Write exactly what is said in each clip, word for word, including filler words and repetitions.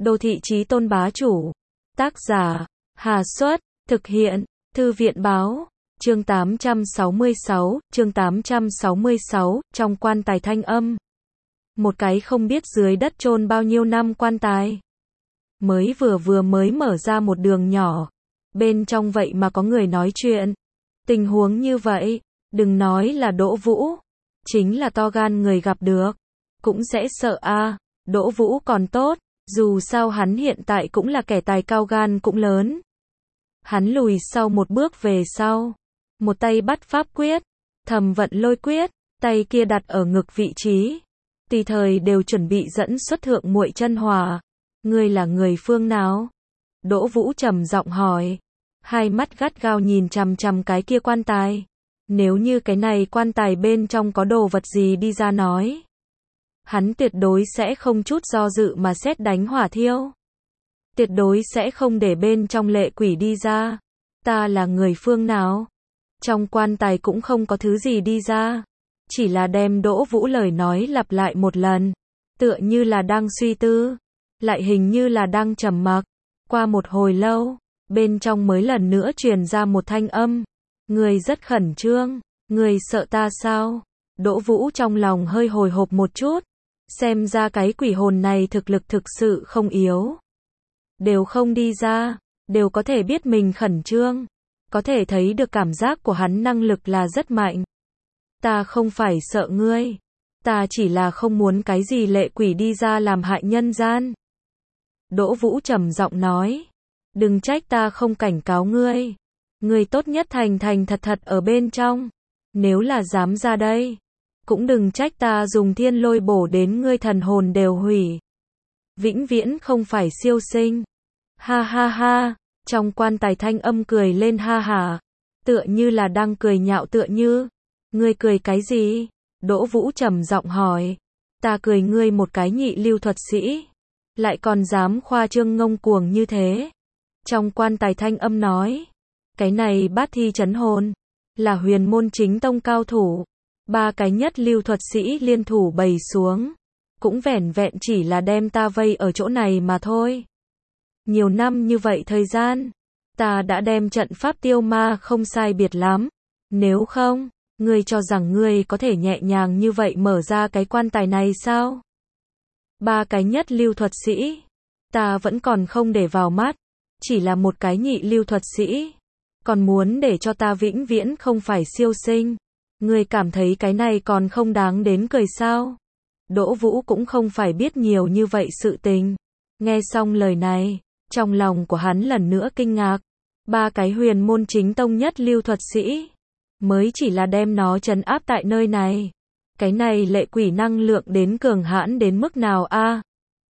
Đô thị chí tôn bá chủ. Tác giả, Hà Xuất, thực hiện, Thư viện báo. Chương tám trăm sáu mươi sáu, chương tám trăm sáu mươi sáu, trong quan tài thanh âm. Một cái không biết dưới đất chôn bao nhiêu năm quan tài. Mới vừa vừa mới mở ra một đường nhỏ. Bên trong vậy mà có người nói chuyện. Tình huống như vậy, đừng nói là Đỗ Vũ. Chính là to gan người gặp được. Cũng sẽ sợ a. Đỗ Vũ còn tốt. Dù sao hắn hiện tại cũng là kẻ tài cao gan cũng lớn. Hắn lùi sau một bước về sau. Một tay bắt pháp quyết. Thầm vận lôi quyết. Tay kia đặt ở ngực vị trí. Tùy thời đều chuẩn bị dẫn xuất thượng muội chân hỏa. Ngươi là người phương nào? Đỗ Vũ trầm giọng hỏi. Hai mắt gắt gao nhìn chằm chằm cái kia quan tài. Nếu như cái này quan tài bên trong có đồ vật gì đi ra nói. Hắn tuyệt đối sẽ không chút do dự mà sét đánh hỏa thiêu. Tuyệt đối sẽ không để bên trong lệ quỷ đi ra. Ta là người phương nào? Trong quan tài cũng không có thứ gì đi ra. Chỉ là đem Đỗ Vũ lời nói lặp lại một lần. Tựa như là đang suy tư. Lại hình như là đang trầm mặc. Qua một hồi lâu, bên trong mới lần nữa truyền ra một thanh âm. Người rất khẩn trương. Người sợ ta sao? Đỗ Vũ trong lòng hơi hồi hộp một chút. Xem ra cái quỷ hồn này thực lực thực sự không yếu. Đều không đi ra. Đều có thể biết mình khẩn trương. Có thể thấy được cảm giác của hắn năng lực là rất mạnh. Ta không phải sợ ngươi. Ta chỉ là không muốn cái gì lệ quỷ đi ra làm hại nhân gian. Đỗ Vũ trầm giọng nói. Đừng trách ta không cảnh cáo ngươi. Ngươi tốt nhất thành thành thật thật ở bên trong. Nếu là dám ra đây. Cũng đừng trách ta dùng thiên lôi bổ đến ngươi thần hồn đều hủy. Vĩnh viễn không phải siêu sinh. Ha ha ha. Trong quan tài thanh âm cười lên ha hả. Tựa như là đang cười nhạo tựa như. Ngươi cười cái gì? Đỗ Vũ trầm giọng hỏi. Ta cười ngươi một cái nhị lưu thuật sĩ. Lại còn dám khoa trương ngông cuồng như thế. Trong quan tài thanh âm nói. Cái này bát thi chấn hồn. Là huyền môn chính tông cao thủ. Ba cái nhất lưu thuật sĩ liên thủ bày xuống. Cũng vẻn vẹn chỉ là đem ta vây ở chỗ này mà thôi. Nhiều năm như vậy thời gian. Ta đã đem trận pháp tiêu ma không sai biệt lắm. Nếu không, ngươi cho rằng ngươi có thể nhẹ nhàng như vậy mở ra cái quan tài này sao? Ba cái nhất lưu thuật sĩ. Ta vẫn còn không để vào mắt. Chỉ là một cái nhị lưu thuật sĩ. Còn muốn để cho ta vĩnh viễn không phải siêu sinh. Ngươi cảm thấy cái này còn không đáng đến cười sao? Đỗ Vũ cũng không phải biết nhiều như vậy sự tình. Nghe xong lời này, trong lòng của hắn lần nữa kinh ngạc. Ba cái huyền môn chính tông nhất lưu thuật sĩ. Mới chỉ là đem nó trấn áp tại nơi này. Cái này lệ quỷ năng lượng đến cường hãn đến mức nào a? À?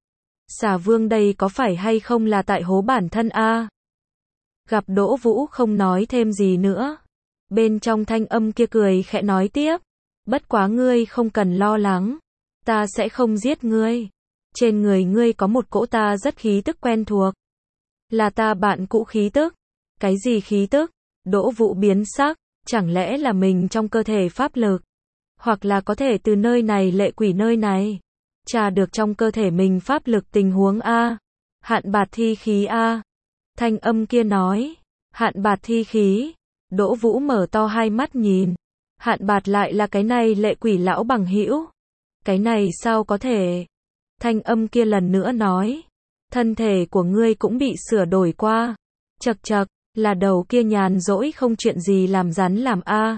Xà Vương đây có phải hay không là tại hố bản thân a? À? Gặp Đỗ Vũ không nói thêm gì nữa. Bên trong thanh âm kia cười khẽ nói tiếp. Bất quá ngươi không cần lo lắng. Ta sẽ không giết ngươi. Trên người ngươi có một cỗ ta rất khí tức quen thuộc. Là ta bạn cũ khí tức. Cái gì khí tức? Đỗ Vũ biến sắc. Chẳng lẽ là mình trong cơ thể pháp lực? Hoặc là có thể từ nơi này lệ quỷ nơi này. Tra được trong cơ thể mình pháp lực tình huống A. Hạn bạt thi khí A. Thanh âm kia nói. Hạn bạt thi khí. Đỗ Vũ mở to hai mắt nhìn. Hạn bạt lại là cái này lệ quỷ lão bằng hữu. Cái này sao có thể? Thanh âm kia lần nữa nói. Thân thể của ngươi cũng bị sửa đổi qua. Chật chật, là đầu kia nhàn rỗi không chuyện gì làm rắn làm a.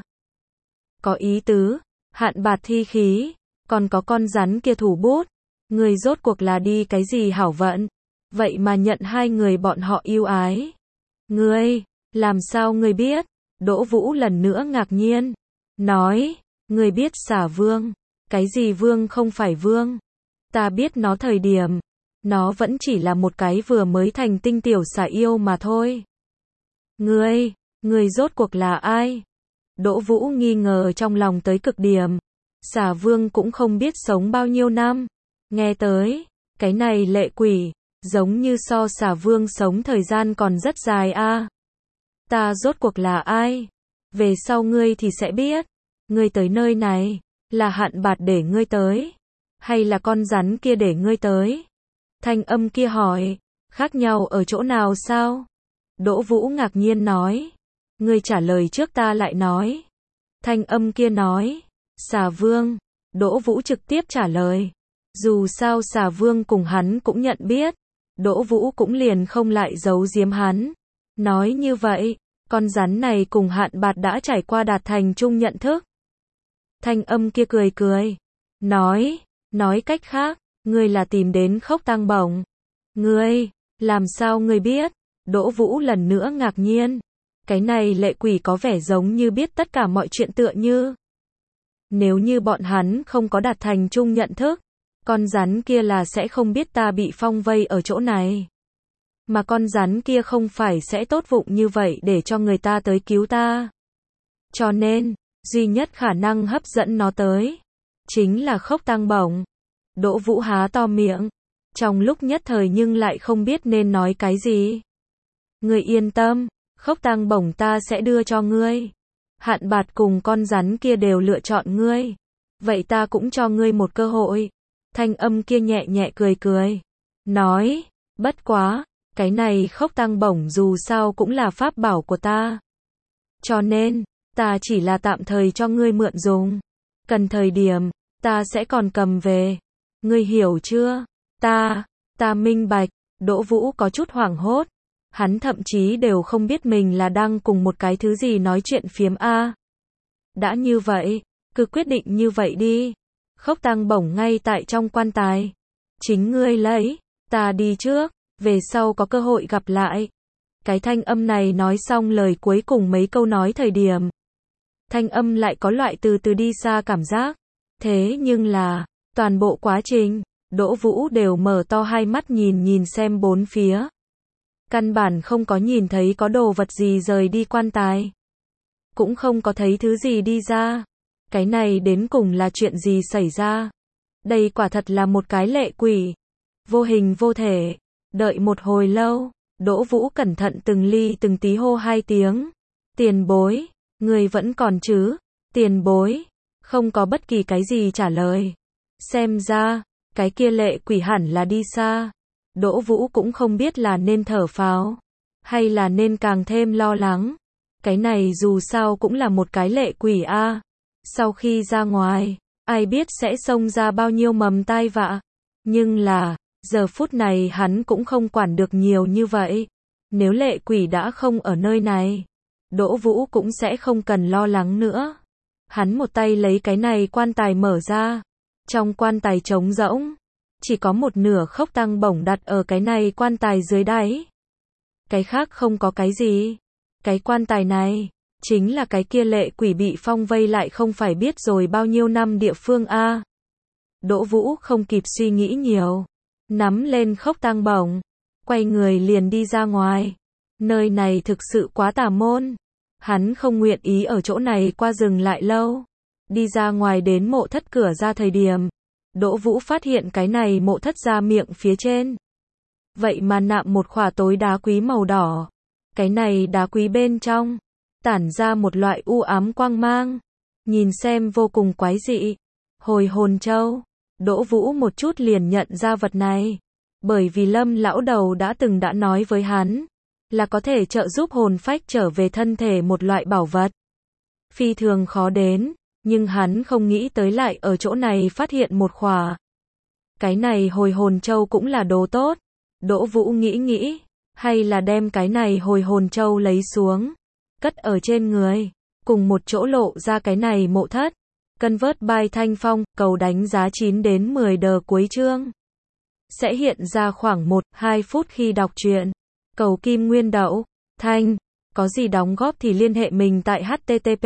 Có ý tứ, hạn bạt thi khí, còn có con rắn kia thủ bút. Ngươi rốt cuộc là đi cái gì hảo vận? Vậy mà nhận hai người bọn họ yêu ái. Ngươi, làm sao ngươi biết? Đỗ Vũ lần nữa ngạc nhiên. Nói, ngươi biết Xà Vương. Cái gì vương không phải vương? Ta biết nó thời điểm. Nó vẫn chỉ là một cái vừa mới thành tinh tiểu xà yêu mà thôi. Ngươi, ngươi rốt cuộc là ai? Đỗ Vũ nghi ngờ trong lòng tới cực điểm. Xà Vương cũng không biết sống bao nhiêu năm. Nghe tới, cái này lệ quỷ, giống như so Xà Vương sống thời gian còn rất dài a. À. Ta rốt cuộc là ai? Về sau ngươi thì sẽ biết. Ngươi tới nơi này, là hạn bạt để ngươi tới. Hay là con rắn kia để ngươi tới? Thanh âm kia hỏi, khác nhau ở chỗ nào sao? Đỗ Vũ ngạc nhiên nói, ngươi trả lời trước ta lại nói. Thanh âm kia nói, Xà Vương. Đỗ Vũ trực tiếp trả lời. Dù sao Xà Vương cùng hắn cũng nhận biết. Đỗ Vũ cũng liền không lại giấu giếm hắn. Nói như vậy, con rắn này cùng Hạn Bạt đã trải qua đạt thành chung nhận thức. Thanh âm kia cười cười. Nói, nói cách khác, ngươi là tìm đến Khốc Tăng Bổng. Ngươi, làm sao ngươi biết? Đỗ Vũ lần nữa ngạc nhiên. Cái này lệ quỷ có vẻ giống như biết tất cả mọi chuyện tựa như. Nếu như bọn hắn không có đạt thành chung nhận thức, con rắn kia là sẽ không biết ta bị phong vây ở chỗ này. Mà con rắn kia không phải sẽ tốt bụng như vậy để cho người ta tới cứu ta. Cho nên, duy nhất khả năng hấp dẫn nó tới, chính là Khốc Tăng Bổng. Đỗ Vũ há to miệng, trong lúc nhất thời nhưng lại không biết nên nói cái gì. Ngươi yên tâm, Khốc Tăng Bổng ta sẽ đưa cho ngươi. Hạn Bạt cùng con rắn kia đều lựa chọn ngươi. Vậy ta cũng cho ngươi một cơ hội. Thanh âm kia nhẹ nhẹ cười cười. Nói, bất quá, cái này Khốc Tăng Bổng dù sao cũng là pháp bảo của ta. Cho nên, ta chỉ là tạm thời cho ngươi mượn dùng. Cần thời điểm, ta sẽ còn cầm về. Ngươi hiểu chưa? Ta, ta minh bạch. Đỗ Vũ có chút hoảng hốt. Hắn thậm chí đều không biết mình là đang cùng một cái thứ gì nói chuyện phiếm a. Đã như vậy, cứ quyết định như vậy đi. Khốc Tăng Bổng ngay tại trong quan tài. Chính ngươi lấy, ta đi trước, về sau có cơ hội gặp lại. Cái thanh âm này nói xong lời cuối cùng mấy câu nói thời điểm. Thanh âm lại có loại từ từ đi xa cảm giác. Thế nhưng là, toàn bộ quá trình, Đỗ Vũ đều mở to hai mắt nhìn nhìn xem bốn phía. Căn bản không có nhìn thấy có đồ vật gì rời đi quan tài. Cũng không có thấy thứ gì đi ra. Cái này đến cùng là chuyện gì xảy ra? Đây quả thật là một cái lệ quỷ. Vô hình vô thể. Đợi một hồi lâu, Đỗ Vũ cẩn thận từng ly từng tí hô hai tiếng. Tiền bối, người vẫn còn chứ? Tiền bối, không có bất kỳ cái gì trả lời. Xem ra, cái kia lệ quỷ hẳn là đi xa. Đỗ Vũ cũng không biết là nên thở phào, hay là nên càng thêm lo lắng. Cái này dù sao cũng là một cái lệ quỷ a. Sau khi ra ngoài, ai biết sẽ xông ra bao nhiêu mầm tai vạ. Nhưng là, giờ phút này hắn cũng không quản được nhiều như vậy. Nếu lệ quỷ đã không ở nơi này, Đỗ Vũ cũng sẽ không cần lo lắng nữa. Hắn một tay lấy cái này quan tài mở ra. Trong quan tài trống rỗng, chỉ có một nửa Khốc Tăng Bổng đặt ở cái này quan tài dưới đáy. Cái khác không có cái gì. Cái quan tài này, chính là cái kia lệ quỷ bị phong vây lại không phải biết rồi bao nhiêu năm địa phương a. Đỗ Vũ không kịp suy nghĩ nhiều. Nắm lên Khốc Tăng Bổng, quay người liền đi ra ngoài. Nơi này thực sự quá tà môn. Hắn không nguyện ý ở chỗ này qua dừng lại lâu. Đi ra ngoài đến mộ thất cửa ra thời điểm. Đỗ Vũ phát hiện cái này mộ thất ra miệng phía trên. Vậy mà nạm một khỏa tối đá quý màu đỏ. Cái này đá quý bên trong, tản ra một loại u ám quang mang. Nhìn xem vô cùng quái dị. Hồi hồn châu. Đỗ Vũ một chút liền nhận ra vật này. Bởi vì Lâm lão đầu đã từng đã nói với hắn. Là có thể trợ giúp hồn phách trở về thân thể một loại bảo vật. Phi thường khó đến. Nhưng hắn không nghĩ tới lại ở chỗ này phát hiện một khỏa. Cái này hồi hồn châu cũng là đồ tốt. Đỗ Vũ nghĩ nghĩ. Hay là đem cái này hồi hồn châu lấy xuống. Cất ở trên người. Cùng một chỗ lộ ra cái này mộ thất. Convert by Thanh Phong. Cầu đánh giá chín đến mười đờ cuối chương. Sẽ hiện ra khoảng một đến hai phút khi đọc truyện. Cầu Kim Nguyên Đậu. Thanh. Có gì đóng góp thì liên hệ mình tại http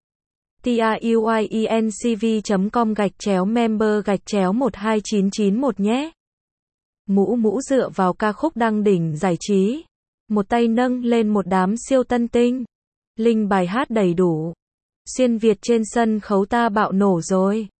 truyencv chấm com gạch chéo member gạch chéo một hai chín chín một nhé. Mũ mũ dựa vào ca khúc đăng đỉnh giải trí. Một tay nâng lên một đám siêu tân tinh. Linh bài hát đầy đủ. Xuyên Việt trên sân khấu ta bạo nổ rồi.